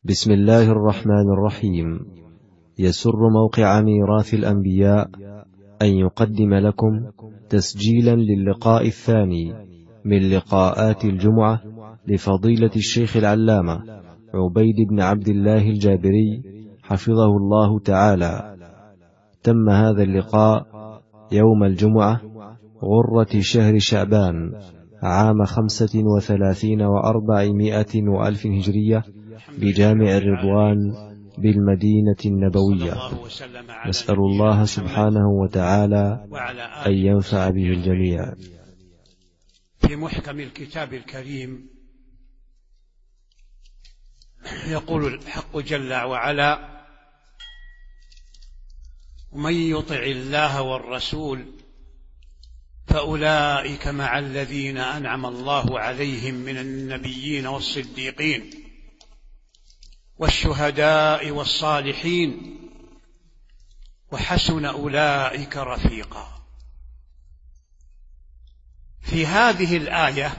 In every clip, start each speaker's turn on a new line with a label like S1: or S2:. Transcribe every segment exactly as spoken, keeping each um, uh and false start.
S1: بسم الله الرحمن الرحيم. يسر موقع ميراث الأنبياء أن يقدم لكم تسجيلا للقاء الثاني من لقاءات الجمعة لفضيلة الشيخ العلامة عبيد بن عبد الله الجابري حفظه الله تعالى. تم هذا اللقاء يوم الجمعة غرة شهر شعبان عام خمسة وثلاثين وأربعمائة وألف هجرية بجامع الرضوان بالمدينة النبوية. نسأل الله سبحانه وتعالى أن ينفع به الجميع.
S2: في محكم الكتاب الكريم يقول الحق جل وعلا: ومن يطع الله والرسول فأولئك مع الذين أنعم الله عليهم من النبيين والصديقين والشهداء والصالحين وحسن أولئك رفيقا. في هذه الآية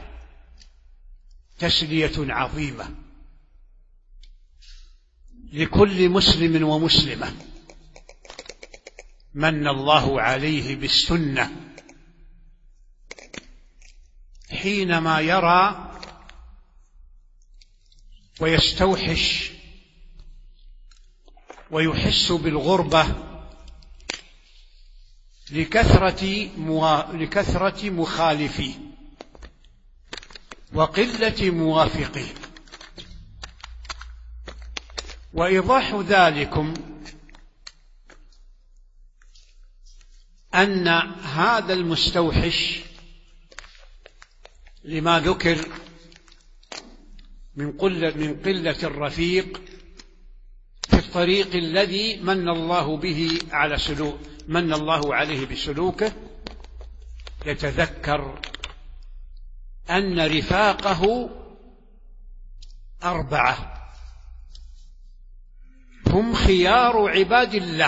S2: تسلية عظيمة لكل مسلم ومسلمة من الله عليه بالسنة، حينما يرى ويستوحش ويحس بالغربة لكثرة لكثرة مخالفيه وقلة موافقيه. وإيضاح ذلكم أن هذا المستوحش لما ذكر من قلة من قلة الرفيق في الطريق الذي من الله به على سلوك من الله عليه بسلوكه، يتذكر أن رفاقه أربعة هم خيار عباد الله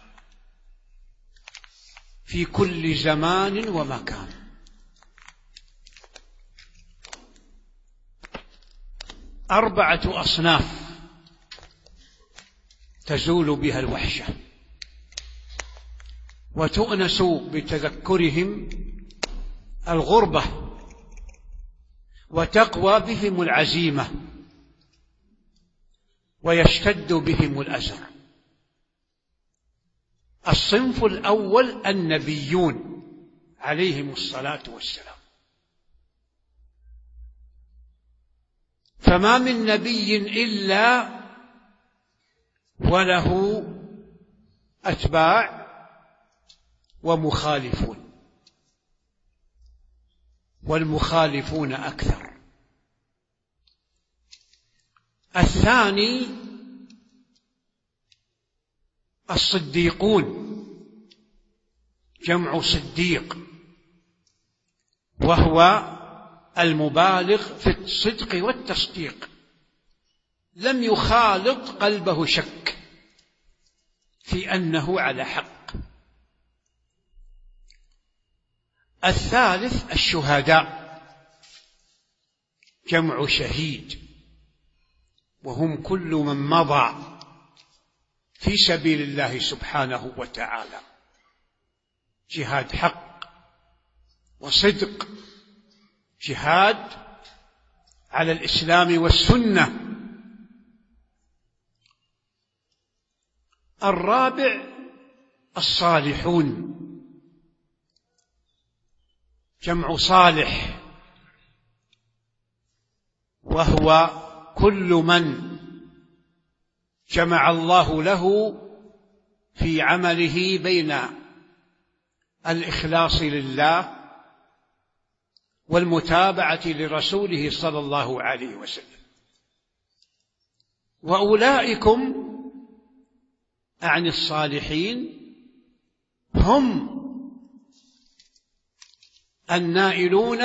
S2: في كل زمان ومكان. أربعة أصناف تزول بها الوحشة وتؤنس بتذكرهم الغربة وتقوى بهم العزيمة ويشتد بهم الأزر. الصنف الأول النبيون عليهم الصلاة والسلام، فما من نبي إلا وله أتباع ومخالفون، والمخالفون أكثر. الثاني الصديقون، جمع صديق، وهو المبالغ في الصدق والتصديق، لم يخالط قلبه شك في أنه على حق. الثالث الشهداء، جمع شهيد، وهم كل من مضى في سبيل الله سبحانه وتعالى جهاد حق وصدق، جهاد على الإسلام والسنة. الرابع الصالحون، جمع صالح، وهو كل من جمع الله له في عمله بين الإخلاص لله والمتابعة لرسوله صلى الله عليه وسلم. وأولئكم عن الصالحين هم النائلون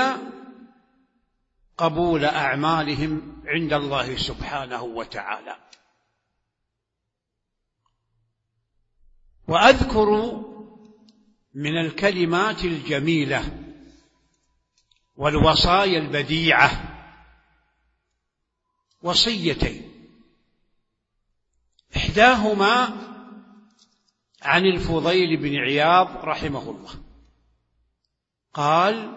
S2: قبول أعمالهم عند الله سبحانه وتعالى. وأذكر من الكلمات الجميلة والوصايا البديعة وصيتين. إحداهما عن الفضيل بن عياض رحمه الله قال: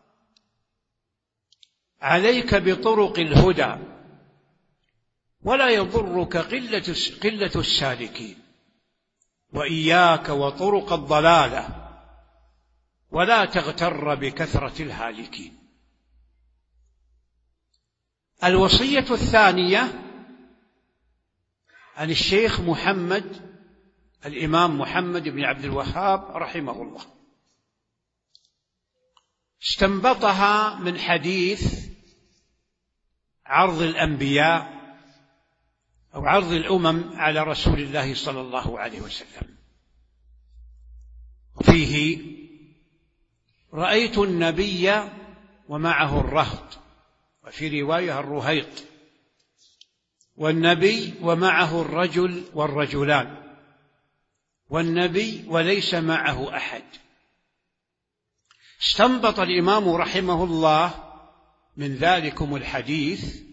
S2: عليك بطرق الهدى ولا يضرك قلة قلة السالكين، وإياك وطرق الضلالة ولا تغتر بكثرة الهالكين. الوصية الثانية عن الشيخ محمد الإمام محمد بن عبد الوهاب رحمه الله، استنبطها من حديث عرض الأنبياء أو عرض الأمم على رسول الله صلى الله عليه وسلم، وفيه: رأيت النبي ومعه الرهط، وفي رواية الرهيط، والنبي ومعه الرجل والرجلان، والنبي وليس معه أحد. استنبط الإمام رحمه الله من ذلكم الحديث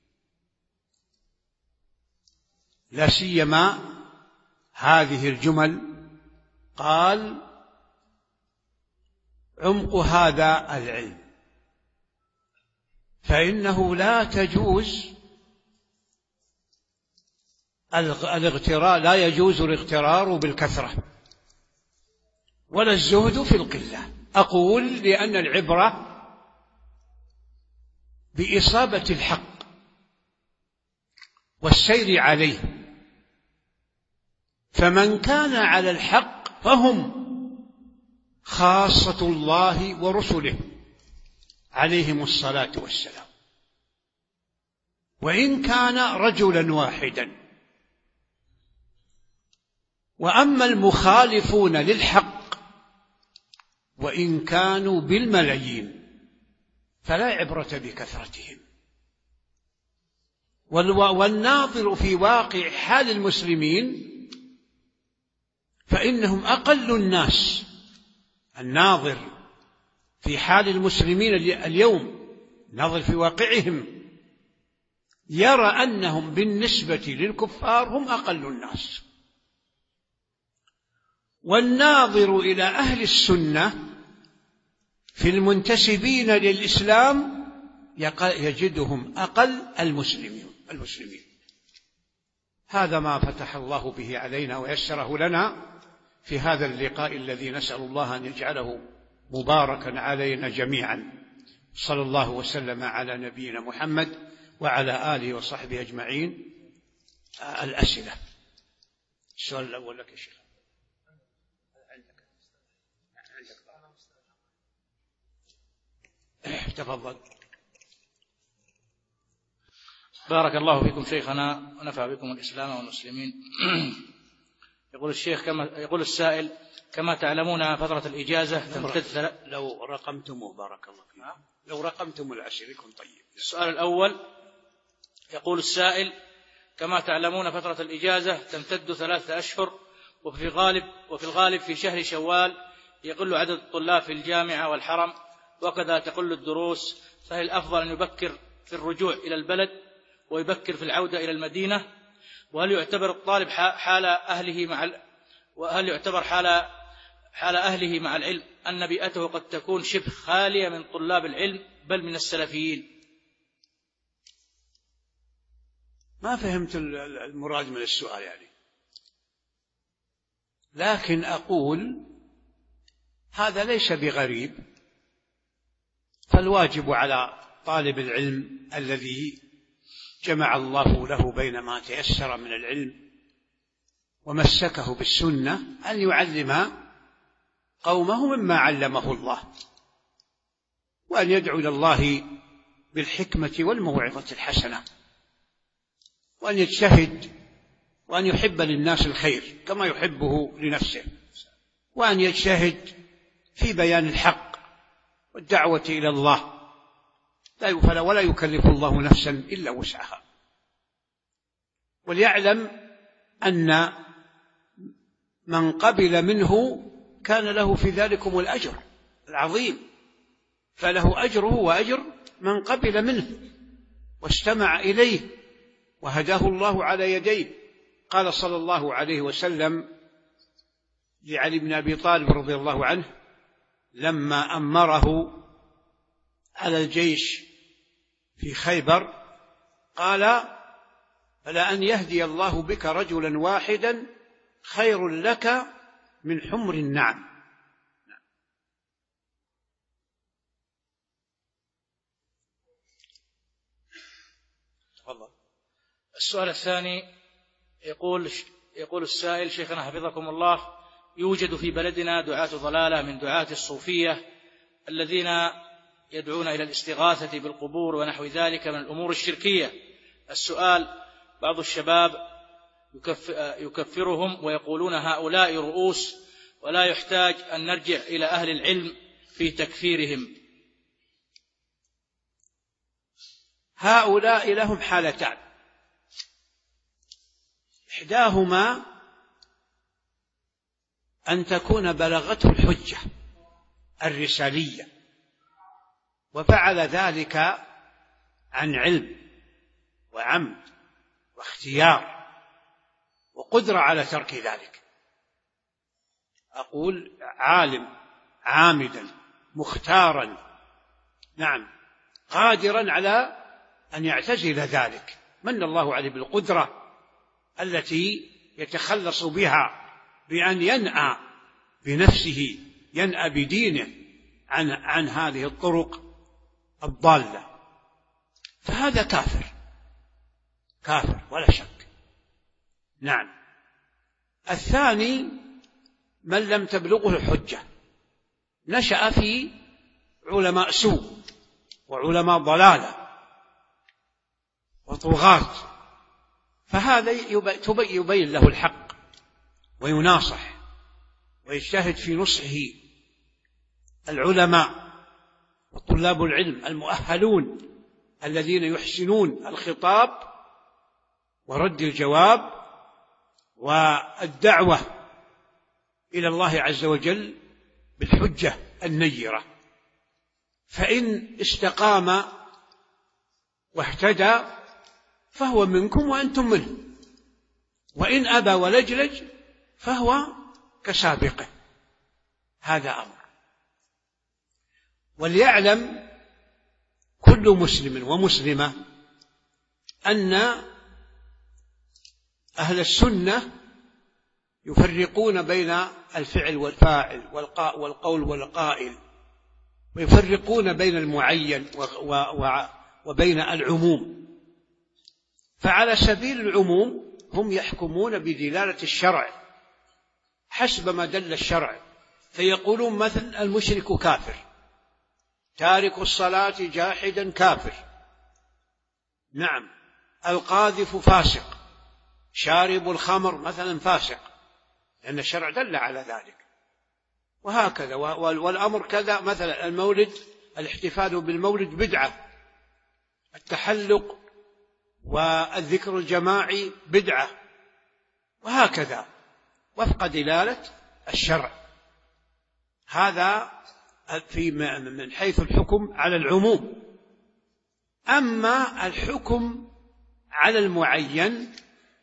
S2: لا سيما هذه الجمل، قال: عمق هذا العلم، فإنه لا تجوز الاغترار لا يجوز الاغترار بالكثرة ولا الزهد في القلة. أقول لأن العبرة بإصابة الحق والسير عليه، فمن كان على الحق فهم خاصة الله ورسله عليهم الصلاة والسلام، وإن كان رجلا واحدا. وأما المخالفون للحق وإن كانوا بالملايين فلا عبرة بكثرتهم. والناظر في واقع حال المسلمين فإنهم أقل الناس. الناظر في حال المسلمين اليوم، ناظر في واقعهم، يرى أنهم بالنسبة للكفار هم أقل الناس. والناظر إلى أهل السنة في المنتسبين للإسلام يجدهم أقل المسلمين المسلمين هذا ما فتح الله به علينا ويسره لنا في هذا اللقاء الذي نسأل الله أن يجعله مباركا علينا جميعا. صلى الله وسلم على نبينا محمد وعلى آله وصحبه أجمعين. الأسئلة. السؤال الأول لك يا شيخ. تفضل.
S3: بارك الله فيكم شيخنا ونفع بكم الإسلام والمسلمين. يقول الشيخ كما يقول السائل: كما تعلمون فترة الإجازة تمتد.
S2: لو رقمتموه بارك الله فيكم، لو رقمتم العشر يكون طيب.
S3: السؤال الأول يقول السائل: كما تعلمون فترة الإجازة تمتد ثلاثة أشهر، وفي الغالب وفي الغالب في شهر شوال يقل عدد الطلاب في الجامعة والحرم، وكذا تقل الدروس، فهل الأفضل أن يبكر في الرجوع إلى البلد ويبكر في العودة إلى المدينة؟ وهل يعتبر الطالب حال أهله مع ال... وهل يعتبر حال حال أهله مع العلم أن بيئته قد تكون شبه خالية من طلاب العلم بل من السلفيين؟
S2: ما فهمت المراد من السؤال يعني، لكن أقول هذا ليس بغريب. فالواجب على طالب العلم الذي جمع الله له بين ما تيسر من العلم ومسكه بالسنة أن يعلم قومه مما علمه الله، وأن يدعو إلى الله بالحكمة والموعظة الحسنة، وأن يجتهد، وأن يحب للناس الخير كما يحبه لنفسه، وأن يجتهد في بيان الحق والدعوة إلى الله، لا ولا يكلف الله نفسا إلا وسعها. وليعلم أن من قبل منه كان له في ذلكم الأجر العظيم، فله أجره وأجر من قبل منه واستمع إليه وهداه الله على يديه، قال صلى الله عليه وسلم لعلي بن أبي طالب رضي الله عنه لما أمره على الجيش في خيبر، قال: فلأن يهدي الله بك رجلا واحدا خير لك من حمر النعم.
S3: السؤال الثاني يقول يقول السائل: شيخنا حفظكم الله، يوجد في بلدنا دعاة ضلالة من دعاة الصوفية الذين يدعون إلى الاستغاثة بالقبور ونحو ذلك من الأمور الشركية. السؤال: بعض الشباب يكفرهم ويقولون هؤلاء رؤوس ولا يحتاج أن نرجع إلى أهل العلم في تكفيرهم.
S2: هؤلاء لهم حالتان: إحداهما أن تكون بلغته الحجة الرسالية وفعل ذلك عن علم وعمد واختيار وقدرة على ترك ذلك. أقول عالم عامدا مختارا، نعم، قادرا على أن يعتزل ذلك، من الله عليه بالقدرة التي يتخلص بها بأن ينأى بنفسه، ينأى بدينه عن, عن هذه الطرق الضالة، فهذا كافر كافر ولا شك. نعم. الثاني من لم تبلغه الحجة، نشأ في علماء سوء وعلماء ضلالة وطغاة، فهذا يبين له الحق ويناصح ويجتهد في نصحه العلماء وطلاب العلم المؤهلون الذين يحسنون الخطاب ورد الجواب والدعوة إلى الله عز وجل بالحجة النيرة، فإن استقام واهتدى فهو منكم وأنتم منه، وإن أبى ولجلج فهو كسابقه. هذا أمر. وليعلم كل مسلم ومسلمة أن أهل السنة يفرقون بين الفعل والفاعل والقول والقائل، ويفرقون بين المعين وبين العموم. فعلى سبيل العموم هم يحكمون بدلالة الشرع حسب ما دل الشرع، فيقولون مثلا المشرك كافر، تارك الصلاة جاحدا كافر، نعم، القاذف فاسق، شارب الخمر مثلا فاسق، لأن الشرع دل على ذلك. وهكذا، والأمر كذا، مثلا المولد، الاحتفال بالمولد بدعة، التحلق والذكر الجماعي بدعة، وهكذا وفق دلالة الشرع. هذا في من حيث الحكم على العموم. أما الحكم على المعين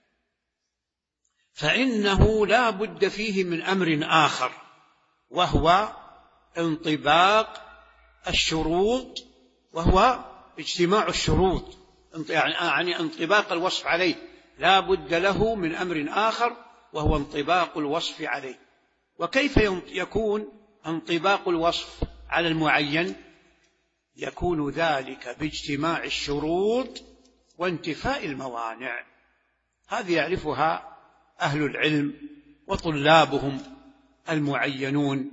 S2: فإنه لا بد فيه من أمر آخر، وهو انطباق الشروط، وهو اجتماع الشروط، يعني انطباق الوصف عليه، لا بد له من أمر آخر وهو انطباق الوصف عليه. وكيف يكون انطباق الوصف على المعين؟ يكون ذلك باجتماع الشروط وانتفاء الموانع. هذه يعرفها أهل العلم وطلابهم المعينون،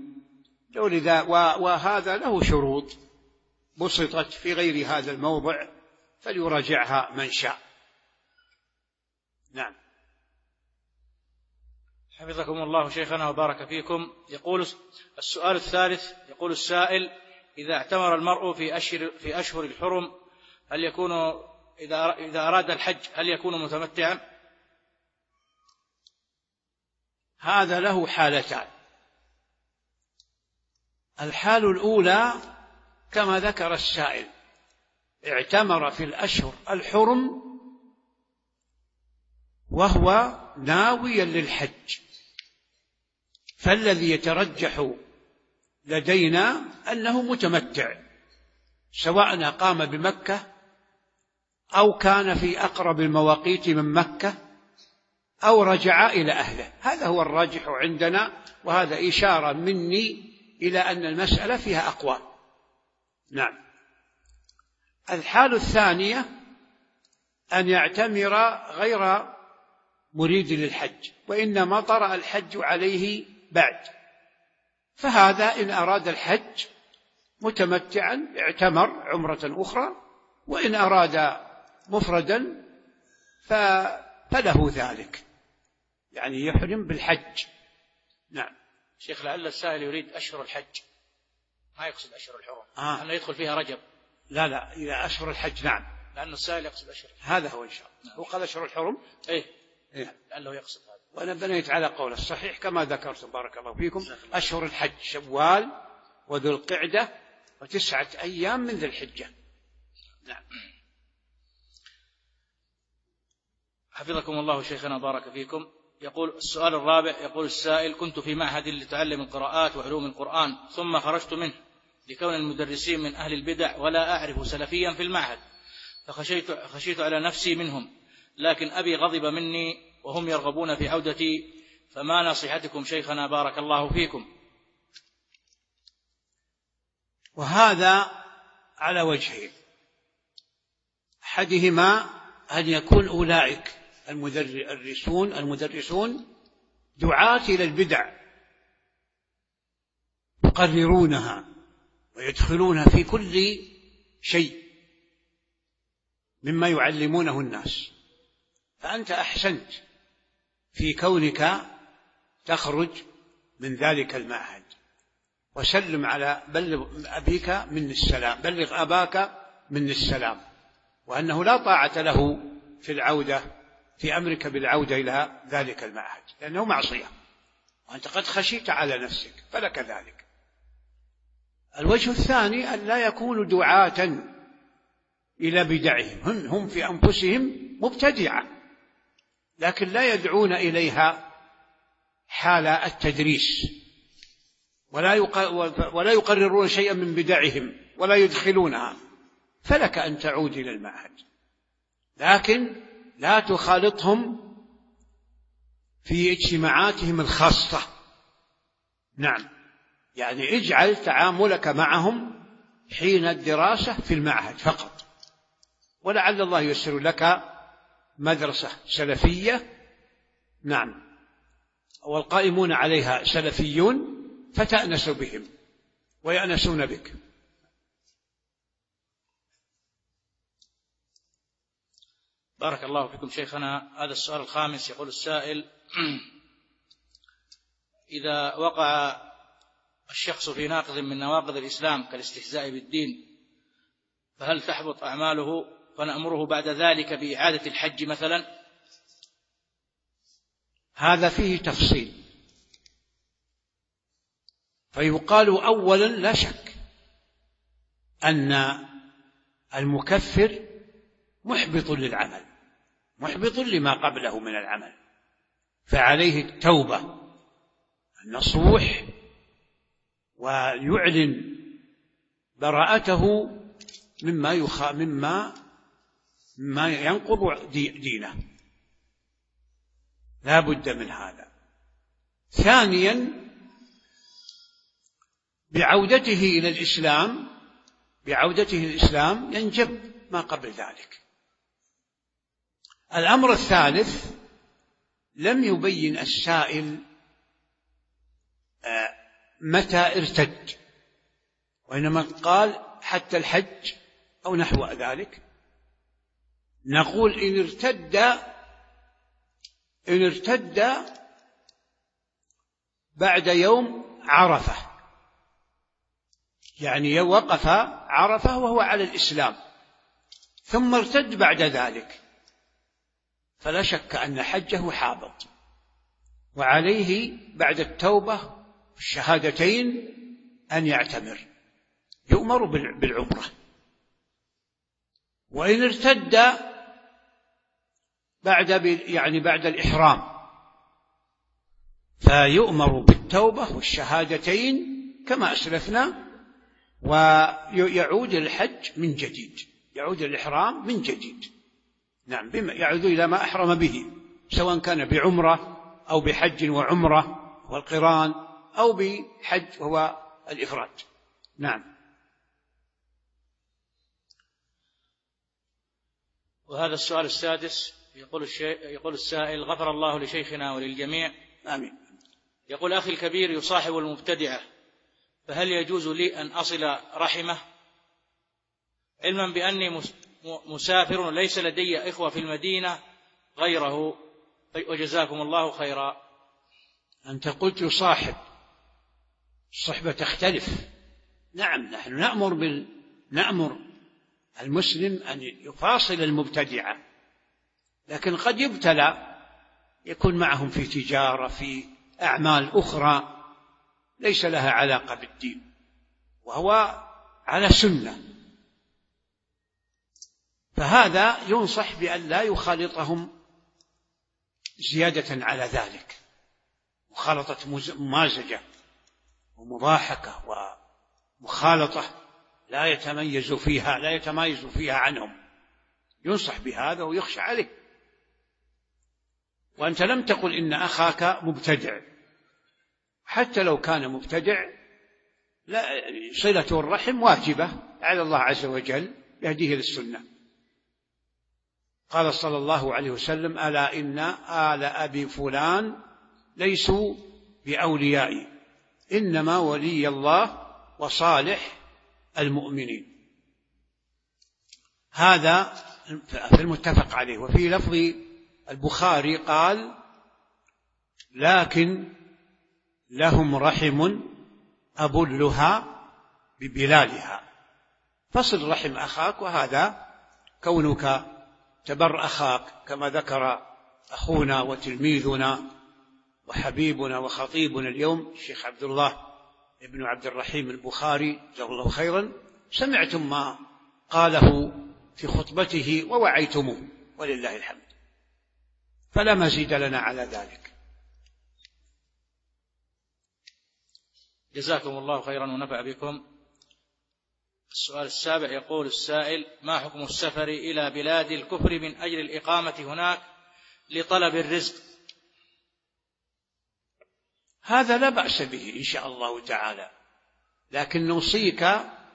S2: وهذا له شروط بسطت في غير هذا الموضع فليراجعها من شاء. نعم.
S3: حفظكم الله شيخنا وبارك فيكم. يقول السؤال الثالث، يقول السائل: إذا اعتمر المرء في أشهر في أشهر الحرم هل يكون إذا إذا أراد الحج هل يكون متمتعا؟
S2: هذا له حالتان. الحال الأولى كما ذكر السائل، اعتمر في الأشهر الحرم وهو ناويا للحج. فالذي يترجح لدينا أنه متمتع، سواء قام بمكة أو كان في أقرب المواقيت من مكة أو رجع إلى أهله. هذا هو الراجح عندنا، وهذا إشارة مني إلى أن المسألة فيها أقوال. نعم. الحال الثانية أن يعتمر غير مريد للحج، وإنما طرأ الحج عليه بعد، فهذا إن أراد الحج متمتعا اعتمر عمرة أخرى، وإن أراد مفردا فله ذلك، يعني يحرم بالحج. نعم.
S3: شيخ، لعل السائل يريد أشهر الحج، ما يقصد أشهر الحرم،
S2: آه.
S3: أنه يدخل فيها رجب.
S2: لا لا، إلى أشهر الحج. نعم،
S3: لأن السائل يقصد أشهر الحج.
S2: هذا هو إن شاء الله. نعم. هو قال أشهر الحرم.
S3: إيه,
S2: إيه؟
S3: لأنه يقصد هذا.
S2: وأنا بنيت على قول الصحيح كما ذكرت بارك الله فيكم. أشهر الحج شوال وذو القعدة وتسعة أيام من ذي الحجة. نعم.
S3: حفظكم الله شيخنا بارك فيكم. يقول السؤال الرابع، يقول السائل: كنت في معهد لتعلم القراءات وعلوم القرآن، ثم خرجت منه لكون المدرسين من أهل البدع ولا أعرف سلفيا في المعهد، فخشيت خشيت على نفسي منهم، لكن أبي غضب مني وهم يرغبون في عودتي، فما نصيحتكم شيخنا بارك الله فيكم؟
S2: وهذا على وجهين: أحدهما أن يكون أولئك المدرسون المدرسون دعاة إلى البدع يقررونها ويدخلون في كل شيء مما يعلمونه الناس، فأنت أحسنت في كونك تخرج من ذلك المعهد، وسلم على بلغ أبيك من السلام بلغ أباك من السلام، وأنه لا طاعة له في العودة في أمرك بالعودة إلى ذلك المعهد، لأنه معصية وأنت قد خشيت على نفسك، فلك ذلك. الوجه الثاني أن لا يكونوا دعاة إلى بدعهم، هم, هم في أنفسهم مبتدعة، لكن لا يدعون إليها حال التدريس، ولا ولا يقررون شيئا من بدعهم ولا يدخلونها، فلك أن تعود إلى المعهد، لكن لا تخالطهم في اجتماعاتهم الخاصة. نعم، يعني اجعل تعاملك معهم حين الدراسة في المعهد فقط، ولعل الله ييسر لك مدرسة سلفية، نعم، والقائمون عليها سلفيون، فتأنس بهم ويأنسون بك.
S3: بارك الله فيكم شيخنا. هذا السؤال الخامس، يقول السائل: إذا وقع الشخص في ناقض من نواقض الإسلام كالاستهزاء بالدين، فهل تحبط أعماله فنأمره بعد ذلك بإعادة الحج مثلا؟
S2: هذا فيه تفصيل، فيقال أولا لا شك أن المكفر محبط للعمل، محبط لما قبله من العمل، فعليه التوبة النصوح، ويعلن براءته مما يخ... مما مما ينقض دينه، لا بد من هذا. ثانيا، بعودته إلى الإسلام بعودته الإسلام ينجب ما قبل ذلك. الأمر الثالث، لم يبين السائل متى ارتد، وإنما قال حتى الحج أو نحو ذلك. نقول إن ارتد إن ارتد بعد يوم عرفة، يعني وقف عرفة وهو على الإسلام ثم ارتد بعد ذلك، فلا شك أن حجه حابط، وعليه بعد التوبة الشهادتين أن يعتمر، يؤمر بالعمرة. وإن ارتد بعد يعني بعد الإحرام فيؤمر بالتوبة والشهادتين كما أسلفنا، ويعود للحج من جديد، يعود للإحرام من جديد. نعم، بما يعود إلى ما أحرم به، سواء كان بعمرة أو بحج وعمرة والقران، أو بحج وهو الإفراد. نعم.
S3: وهذا السؤال السادس يقول, الشي... يقول السائل: غفر الله لشيخنا وللجميع،
S2: آمين.
S3: يقول: أخي الكبير يصاحب المبتدعة، فهل يجوز لي أن أصل رحمه، علما بأني مسافر ليس لدي إخوة في المدينة غيره، وجزاكم الله خيرا؟
S2: أنت قلت يصاحب، الصحبة تختلف. نعم، نحن نأمر بال... نأمر المسلم أن يفاصل المبتدعة، لكن قد يبتلى، يكون معهم في تجارة، في أعمال أخرى ليس لها علاقة بالدين، وهو على سنة، فهذا ينصح بأن لا يخالطهم زيادة على ذلك، مخالطة ممازجة ومضاحكة ومخالطة لا يتميز فيها لا يتميز فيها عنهم، ينصح بهذا ويخشى عليه. وأنت لم تقل إن أخاك مبتدع، حتى لو كان مبتدع لا، صلة الرحم واجبة على الله عز وجل يهديه للسنة. قال صلى الله عليه وسلم: ألا إن آل أبي فلان ليسوا بأوليائي، إنما ولي الله وصالح المؤمنين. هذا في المتفق عليه. وفي لفظ البخاري قال: لكن لهم رحم أبلها ببلالها. فصل رحم أخاك، وهذا كونك تبر أخاك كما ذكر أخونا وتلميذنا وحبيبنا وخطيبنا اليوم الشيخ عبد الله ابن عبد الرحيم البخاري جزاه الله خيرا، سمعتم ما قاله في خطبته ووعيتموه ولله الحمد، فلا مزيد لنا على ذلك.
S3: جزاكم الله خيرا ونفع بكم. السؤال السابع يقول السائل: ما حكم السفر إلى بلاد الكفر من أجل الإقامة هناك لطلب الرزق؟
S2: هذا لا بأس به إن شاء الله تعالى، لكن نوصيك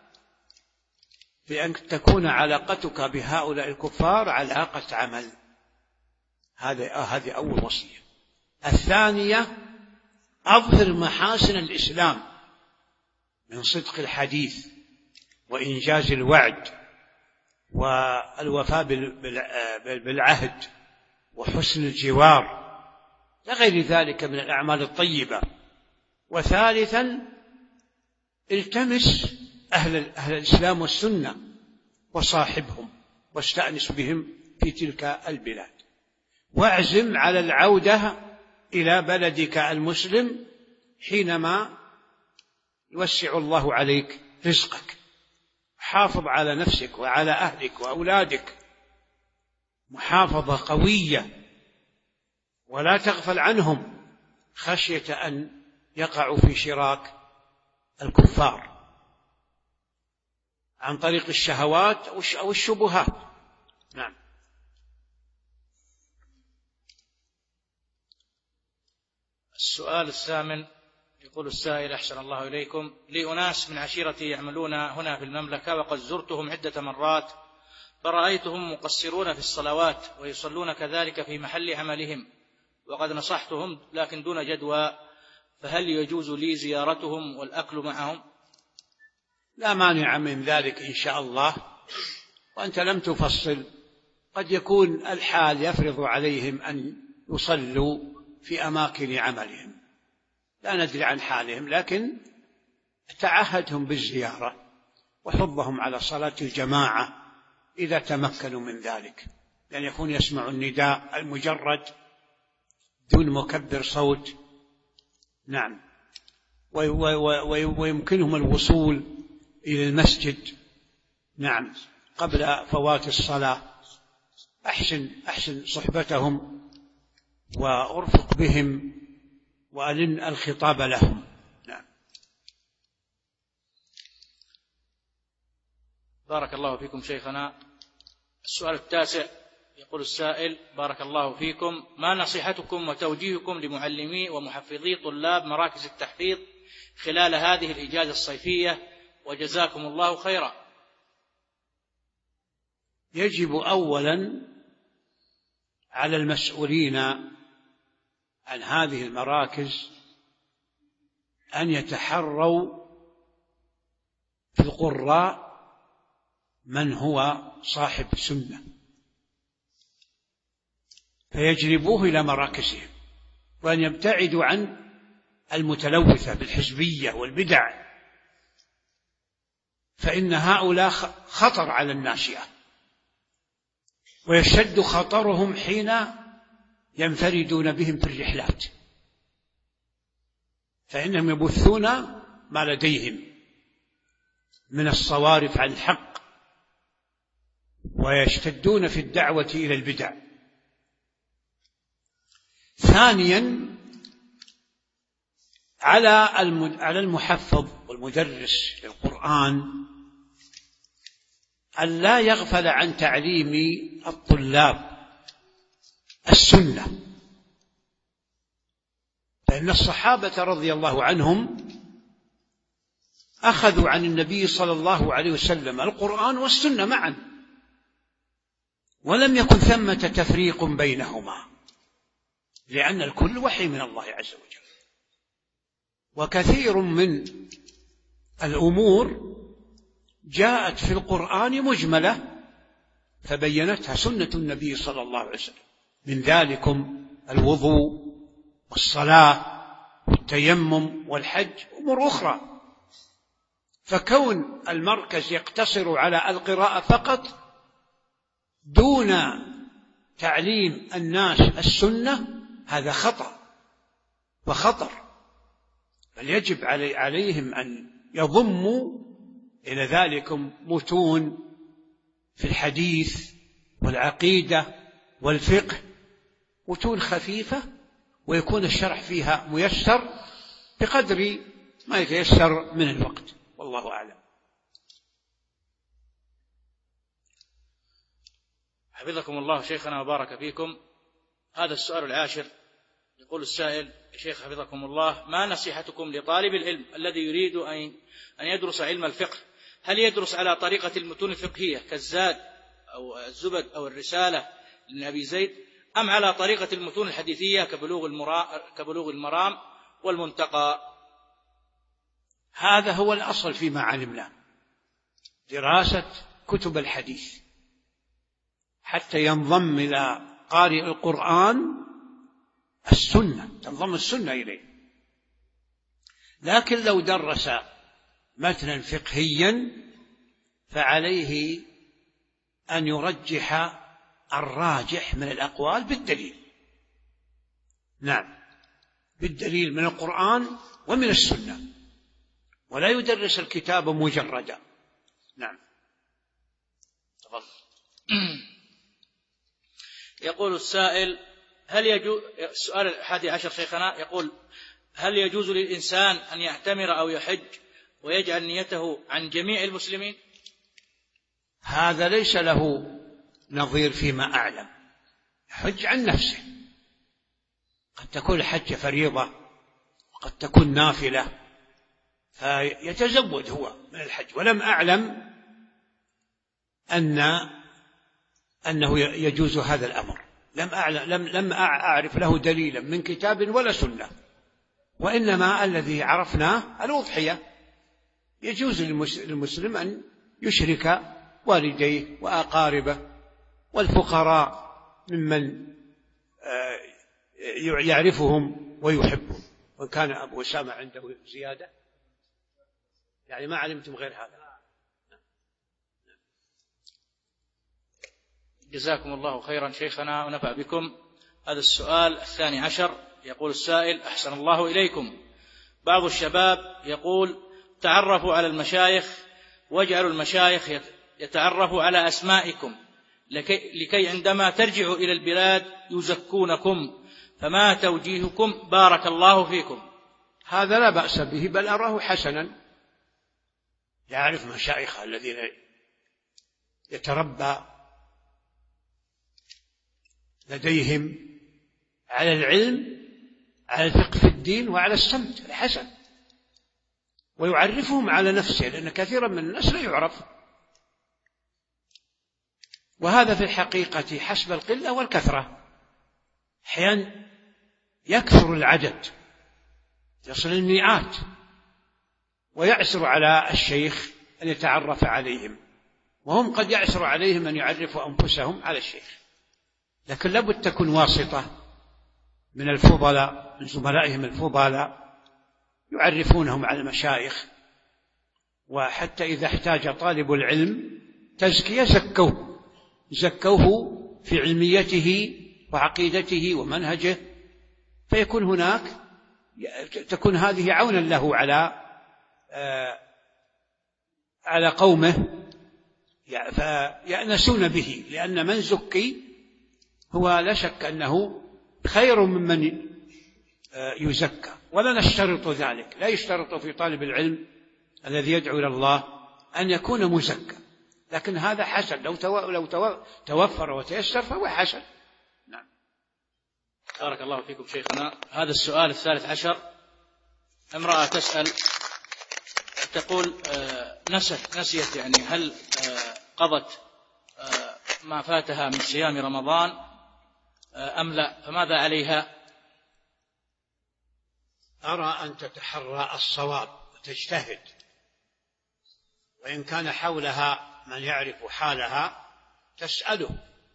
S2: بأن تكون علاقتك بهؤلاء الكفار علاقة عمل. هذا هذه أول وصية. الثانية: أظهر محاسن الإسلام من صدق الحديث وإنجاز الوعد والوفاء بالعهد وحسن الجوار لغير ذلك من الأعمال الطيبة. وثالثا: التمس أهل, أهل الإسلام والسنة وصاحبهم واستأنس بهم في تلك البلاد، واعزم على العودة إلى بلدك المسلم حينما يوسع الله عليك رزقك. حافظ على نفسك وعلى أهلك وأولادك محافظة قوية، ولا تغفل عنهم خشية أن يقعوا في شراك الكفار عن طريق الشهوات أو الشبهات. نعم.
S3: السؤال الثامن يقول السائل: أحسن الله إليكم، لي أناس من عشيرتي يعملون هنا في المملكة، وقد زرتهم عدة مرات، فرأيتهم مقصرون في الصلوات ويصلون كذلك في محل عملهم، وقد نصحتهم لكن دون جدوى، فهل يجوز لي زيارتهم والأكل معهم؟
S2: لا مانع من ذلك إن شاء الله، وأنت لم تفصل، قد يكون الحال يفرض عليهم أن يصلوا في أماكن عملهم، لا ندري عن حالهم، لكن تعهدهم بالزيارة وحضهم على صلاة الجماعة إذا تمكنوا من ذلك، لأن يكون يسمع النداء المجرد دون مكبر صوت. نعم. ويمكنهم الوصول إلى المسجد نعم قبل فوات الصلاة. أحسن أحسن صحبتهم وأرفق بهم وألن الخطاب لهم. نعم.
S3: بارك الله فيكم شيخنا. السؤال التاسع يقول السائل: بارك الله فيكم، ما نصيحتكم وتوجيهكم لمعلمي ومحفظي طلاب مراكز التحفيظ خلال هذه الإجازة الصيفية، وجزاكم الله خيرا؟
S2: يجب أولا على المسؤولين عن هذه المراكز أن يتحروا في القراء من هو صاحب سنة، فيجلبوه إلى مراكزهم، وأن يبتعدوا عن المتلوثة بالحزبية والبدع، فإن هؤلاء خطر على الناشئة، ويشتد خطرهم حين ينفردون بهم في الرحلات، فإنهم يبثون ما لديهم من الصوارف عن الحق، ويشتدون في الدعوة إلى البدع. ثانيا، على المحفظ والمدرس للقرآن أن لا يغفل عن تعليم الطلاب السنة، فإن الصحابة رضي الله عنهم أخذوا عن النبي صلى الله عليه وسلم القرآن والسنة معا، ولم يكن ثمة تفريق بينهما، لأن الكل وحي من الله عز وجل. وكثير من الأمور جاءت في القرآن مجملة فبينتها سنة النبي صلى الله عليه وسلم، من ذلكم الوضوء والصلاة والتيمم والحج وأمور أخرى. فكون المركز يقتصر على القراءة فقط دون تعليم الناس السنة هذا خطأ وخطر، بل يجب عليهم أن يضموا إلى ذلكم متون في الحديث والعقيدة والفقه، متون خفيفة، ويكون الشرح فيها ميسر بقدر ما يتيسر من الوقت، والله أعلم.
S3: حفظكم الله شيخنا وبارك فيكم. هذا السؤال العاشر يقول السائل: شيخ حفظكم الله، ما نصيحتكم لطالب العلم الذي يريد أن يدرس علم الفقه؟ هل يدرس على طريقة المتون الفقهية كالزاد أو الزبد أو الرسالة لابن أبي زيد، أم على طريقة المتون الحديثية كبلوغ المرام والمنتقى؟
S2: هذا هو الأصل فيما علمنا، دراسة كتب الحديث حتى ينضم إلى قارئ القرآن السنة، تنضم السنة إليه. لكن لو درس متنا فقهيا فعليه أن يرجح الراجح من الأقوال بالدليل، نعم، بالدليل من القرآن ومن السنة، ولا يدرس الكتاب مجردا. نعم.
S3: تفضل. يقول السائل: هل يجوز، السؤال الحادي عشر شيخنا يقول: هل يجوز للإنسان أن يعتمر أو يحج ويجعل نيته عن جميع المسلمين؟
S2: هذا ليس له نظير فيما أعلم، يحج عن نفسه، قد تكون الحج فريضة وقد تكون نافلة، فيتزود هو من الحج، ولم أعلم أن أنه يجوز هذا الأمر، لم أعلم لم لم أعرف له دليلا من كتاب ولا سنة، وإنما الذي عرفناه الأضحية، يجوز للمسلم أن يشرك والديه وأقاربه والفقراء ممن يعرفهم ويحبهم، وكان أبو أسامة عنده زيادة، يعني ما علمتم غير هذا.
S3: جزاكم الله خيرا شيخنا ونفع بكم. هذا السؤال الثاني عشر يقول السائل: أحسن الله إليكم، بعض الشباب يقول: تعرفوا على المشايخ واجعلوا المشايخ يتعرفوا على أسمائكم لكي, لكي عندما ترجعوا إلى البلاد يزكونكم، فما توجيهكم بارك الله فيكم؟
S2: هذا لا بأس به، بل أراه حسنا. يعرف مشايخ الذين يتربى لديهم على العلم، على الفقه في الدين وعلى السمت الحسن، ويعرفهم على نفسه، لأن كثيرا من الناس لا يعرف. وهذا في الحقيقة حسب القلة والكثرة. أحيانا يكثر العدد يصل المئات، ويعسر على الشيخ أن يتعرف عليهم، وهم قد يعسر عليهم أن يعرفوا أنفسهم على الشيخ. لكن لابد تكون واسطة من الفضلاء، من زملائهم الفضلاء، يعرفونهم على المشايخ. وحتى إذا احتاج طالب العلم تزكية زكوه زكوه في علميته وعقيدته ومنهجه، فيكون هناك تكون هذه عونا له على آه على قومه، فيأنسون به، لأن من زكي هو لا شك أنه خير ممن آه يزكى. ولا نشترط ذلك، لا يشترط في طالب العلم الذي يدعو إلى الله أن يكون مزكى، لكن هذا حسن، لو تو... لو تو... توفر وتيسر فهو حسن. نعم.
S3: بارك الله فيكم شيخنا. هذا السؤال الثالث عشر، امرأة تسأل تقول آه نسيت نسيت يعني هل آه قضت آه ما فاتها من صيام رمضان آه أم لا، فماذا عليها؟
S2: أرى أن تتحرى الصواب وتجتهد، وإن كان حولها من يعرف حالها تسأله،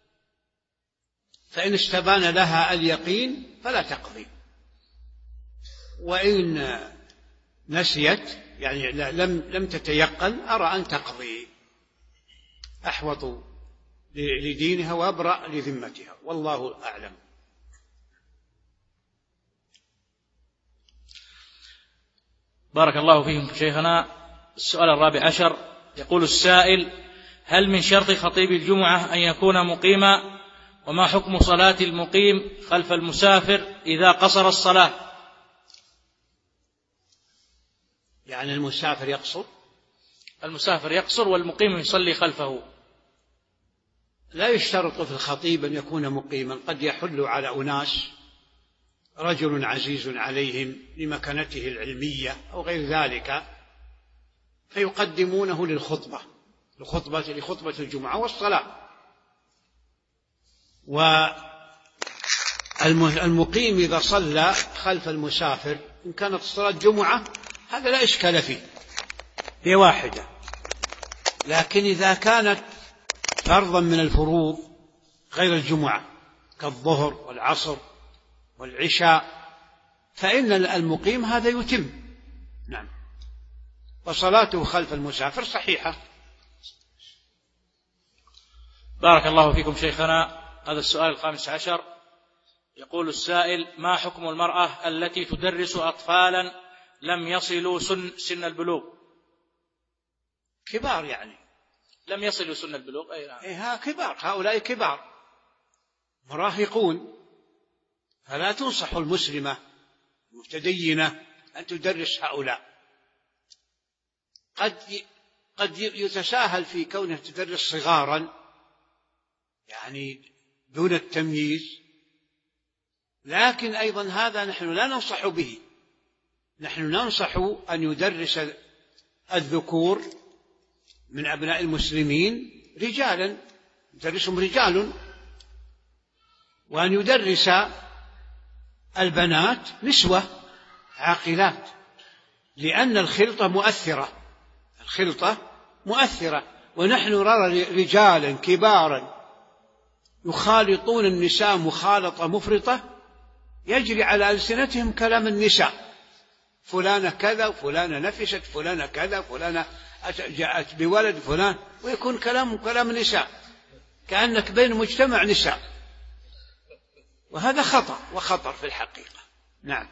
S2: فإن استبان لها اليقين فلا تقضي، وإن نسيت يعني لم لم تتيقن أرى أن تقضي، أحوط لدينها وأبرأ لذمتها، والله أعلم.
S3: بارك الله فيكم شيخنا. السؤال الرابع عشر، يقول السائل: هل من شرط خطيب الجمعة أن يكون مقيما؟ وما حكم صلاة المقيم خلف المسافر إذا قصر الصلاة؟
S2: يعني المسافر يقصر؟
S3: المسافر يقصر والمقيم يصلي خلفه.
S2: لا يشترط في الخطيب أن يكون مقيما، قد يحل على أناس رجل عزيز عليهم لمكانته العلمية أو غير ذلك، فيقدمونه للخطبة لخطبة لخطبة الجمعة والصلاة. والمقيم إذا صلى خلف المسافر إن كانت صلاة جمعة هذا لا إشكال فيه، هي واحدة. لكن إذا كانت فرضا من الفروض غير الجمعة كالظهر والعصر والعشاء فإن المقيم هذا يتم. نعم. وصلاته خلف المسافر صحيحة.
S3: بارك الله فيكم شيخنا. هذا السؤال الخامس عشر، يقول السائل: ما حكم المرأة التي تدرس أطفالا لم يصلوا سن, سن البلوغ؟
S2: كبار يعني
S3: لم يصلوا سن البلوغ. أي نعم.
S2: إيه كبار، هؤلاء كبار مراهقون، فلا تنصح المسلمة المتدينة أن تدرس هؤلاء. قد قد يتساهل في كونها تدرس صغارا يعني دون التمييز، لكن أيضا هذا نحن لا ننصح به. نحن ننصح أن يدرس الذكور من أبناء المسلمين رجالا، يدرسهم رجال، وأن يدرس البنات نسوة عاقلات، لأن الخلطة مؤثرة الخلطة مؤثرة ونحن نرى رجالا كبارا يخالطون النساء مخالطة مفرطة، يجري على ألسنتهم كلام النساء، فلانة كذا وفلانة نفست، فلانة كذا، فلانة جاءت بولد فلان، ويكون كلام كلام النساء كأنك بين مجتمع نساء، وهذا خطأ وخطر في الحقيقة. نعم.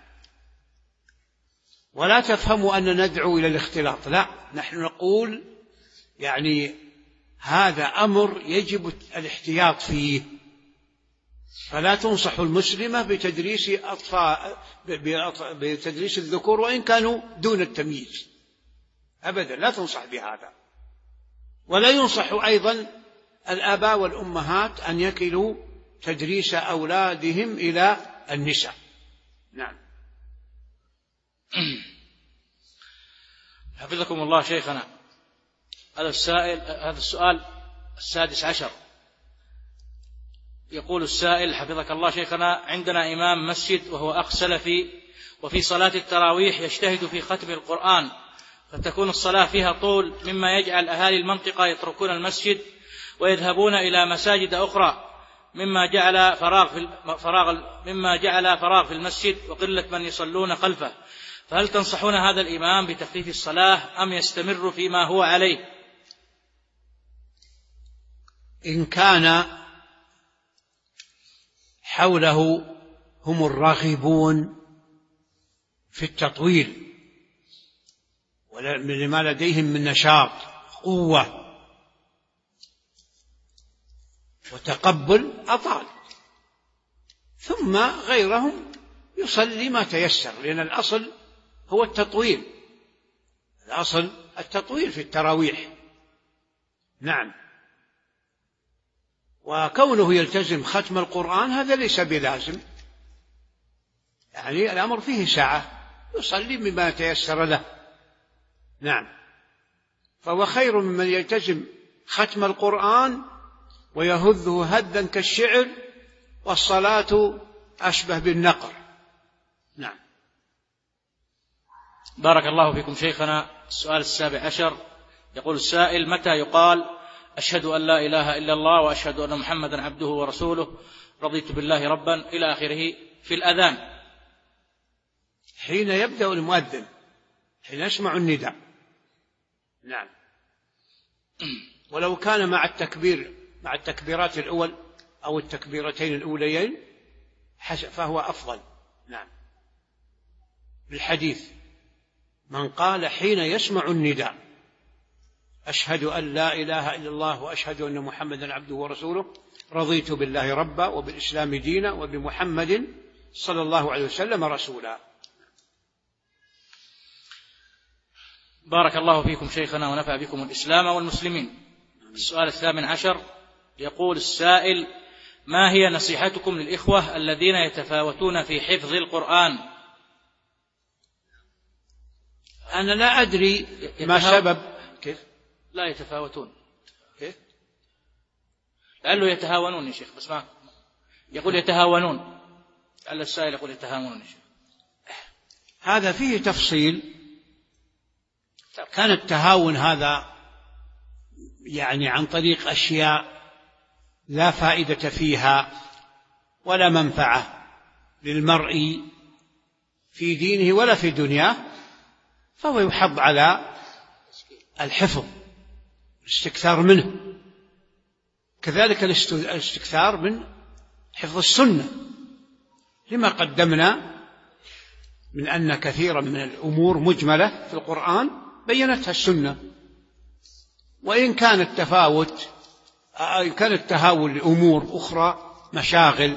S2: ولا تفهموا أن ندعو إلى الاختلاط، لا، نحن نقول يعني هذا أمر يجب الاحتياط فيه، فلا تنصح المسلمة بتدريس أطفال بتدريس الذكور وإن كانوا دون التمييز أبدا، لا تنصح بهذا. ولا ينصح أيضا الآباء والأمهات أن يكلوا تدريس أولادهم إلى النساء. نعم.
S3: حفظكم الله شيخنا، هذا السائل هذا السؤال السادس عشر. يقول السائل حفظك الله شيخنا: عندنا إمام مسجد وهو أخ سلفي، وفي صلاة التراويح يجتهد في ختم القرآن، فتكون الصلاة فيها طول مما يجعل أهالي المنطقة يتركون المسجد ويذهبون إلى مساجد أخرى، مما جعل فراغ في فراغ مما جعل فراغ في المسجد وقلة من يصلون خلفه، فهل تنصحون هذا الإمام بتخفيف الصلاة أم يستمر فيما هو عليه؟
S2: إن كان حوله هم الراغبون في التطويل ولما لديهم من نشاط قوة وتقبل أطال، ثم غيرهم يصلي ما تيسر، لأن الأصل هو التطويل، الأصل التطويل في التراويح. نعم. وكونه يلتزم ختم القرآن هذا ليس بلازم، يعني الأمر فيه سعة، يصلي مما تيسر له. نعم. فهو خير ممن يلتزم ختم القرآن ويهذه هدا كالشعر، والصلاة أشبه بالنقر. نعم.
S3: بارك الله فيكم شيخنا. السؤال السابع عشر. يقول السائل: متى يقال أشهد أن لا إله إلا الله وأشهد أن محمدا عبده ورسوله رضيت بالله ربا إلى آخره في الأذان؟
S2: حين يبدأ المؤذن، حين يسمع النداء. نعم. ولو كان مع التكبير مع التكبيرات الأول أو التكبيرتين الأوليين فهو أفضل. نعم. بالحديث: من قال حين يسمع النداء أشهد أن لا إله إلا الله وأشهد أن محمدا عبده ورسوله رضيت بالله ربا وبالإسلام دينا وبمحمد صلى الله عليه وسلم رسولا.
S3: بارك الله فيكم شيخنا ونفع بكم الإسلام والمسلمين. السؤال الثامن عشر. يقول السائل: ما هي نصيحتكم للإخوة الذين يتفاوتون في حفظ القرآن؟
S2: أنا لا أدري ما سبب. كيف
S3: لا يتفاوتون؟
S2: كيف؟
S3: لعله يتهاونون يا شيخ، بس ما يقول يتهاونون، لعل السائل يقول يتهاونون يا شيخ.
S2: هذا فيه تفصيل. كان التهاون هذا يعني عن طريق أشياء لا فائدة فيها ولا منفعة للمرء في دينه ولا في دنياه، فهو يحض على الحفظ، الاستكثار منه. كذلك الاستكثار من حفظ السنة، لما قدمنا من أن كثيرا من الأمور مجملة في القرآن بينتها السنة. وإن كان التفاوت كان التهاون لأمور أخرى، مشاغل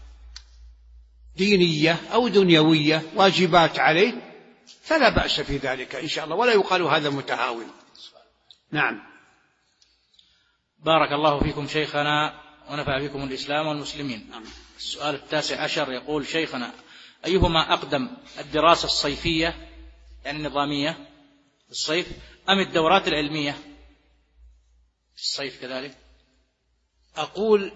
S2: دينية أو دنيوية، واجبات عليه، فلا بأس في ذلك إن شاء الله، ولا يقال هذا متهاون. نعم.
S3: بارك الله فيكم شيخنا ونفع بكم الإسلام والمسلمين. نعم. السؤال التاسع عشر. يقول شيخنا: أيهما أقدم، الدراسة الصيفية يعني النظامية في الصيف أم الدورات العلمية في الصيف كذلك؟
S2: أقول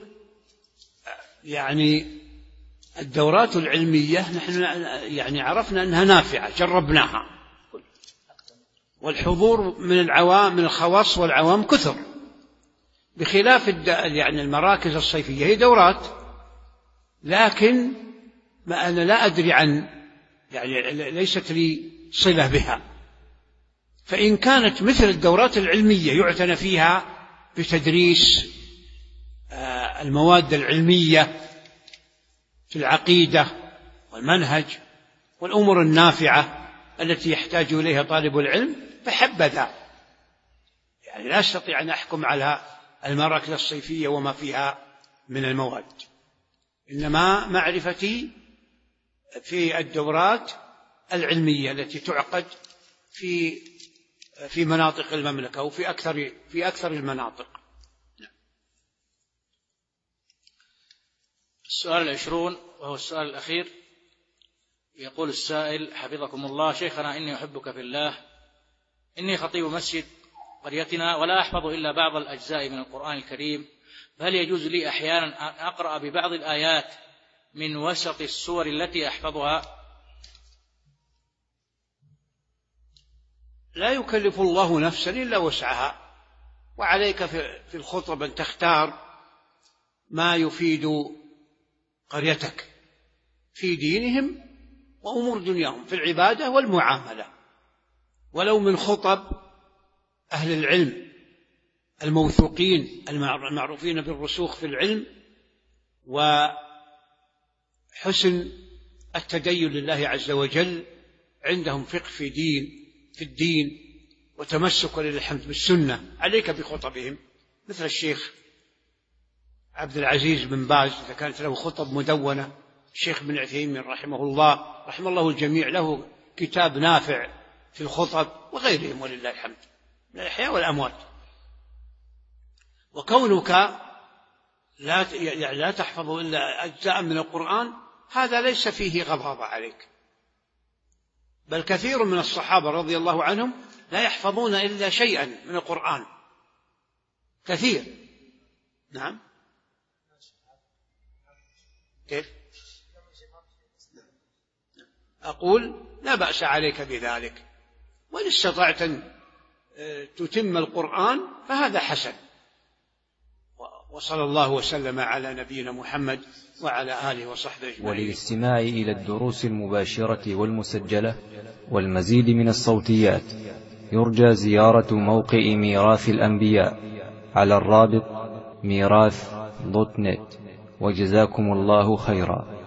S2: يعني الدورات العلمية نحن يعني عرفنا أنها نافعة، جربناها، والحضور من العوام من الخواص والعوام كثر، بخلاف يعني المراكز الصيفية هي دورات، لكن ما أنا لا أدري عن يعني ليست لي صلة بها. فإن كانت مثل الدورات العلمية يعتنى فيها بتدريس المواد العلمية في العقيدة والمنهج والأمور النافعة التي يحتاج إليها طالب العلم، فحبذا. يعني لا أستطيع أن أحكم على المراكز الصيفية وما فيها من المواد. إنما معرفتي في الدورات العلمية التي تعقد في في مناطق المملكة وفي أكثر في أكثر المناطق.
S3: السؤال العشرون وهو السؤال الأخير، يقول السائل حفظكم الله: شيخنا إني أحبك في الله، إني خطيب مسجد قريتنا ولا أحفظ إلا بعض الأجزاء من القرآن الكريم، فهل يجوز لي أحيانا أن أقرأ ببعض الآيات من وسط السور التي أحفظها؟
S2: لا يكلف الله نفسا إلا وسعها، وعليك في الخطب أن تختار ما يفيد قريتك في دينهم وأمور دنياهم في العبادة والمعاملة، ولو من خطب أهل العلم الموثوقين المعروفين بالرسوخ في العلم وحسن التدين لله عز وجل، عندهم فقه في دين في الدين وتمسك للحمد بالسنة. عليك بخطبهم مثل الشيخ عبد العزيز بن باز إذا كانت له خطب مدونة، الشيخ بن عثيمين رحمه الله رحمه الله الجميع له كتاب نافع في الخطب، وغيرهم ولله الحمد من الأحياء والأموات. وكونك لا لا تحفظ إلا أجزاء من القرآن هذا ليس فيه غضاضة عليك، بل كثير من الصحابة رضي الله عنهم لا يحفظون إلا شيئا من القرآن، كثير. نعم. كيف؟ أقول لا بأس عليك بذلك، وإن استطعت أن تتم القرآن فهذا حسن. وصلى الله وسلم على نبينا محمد وعلى آله وصحبه أجمعين.
S1: وللاستماع إلى الدروس المباشرة والمسجلة والمزيد من الصوتيات يرجى زيارة موقع ميراث الأنبياء على الرابط ميراث دوت نت. وجزاكم الله خيرا.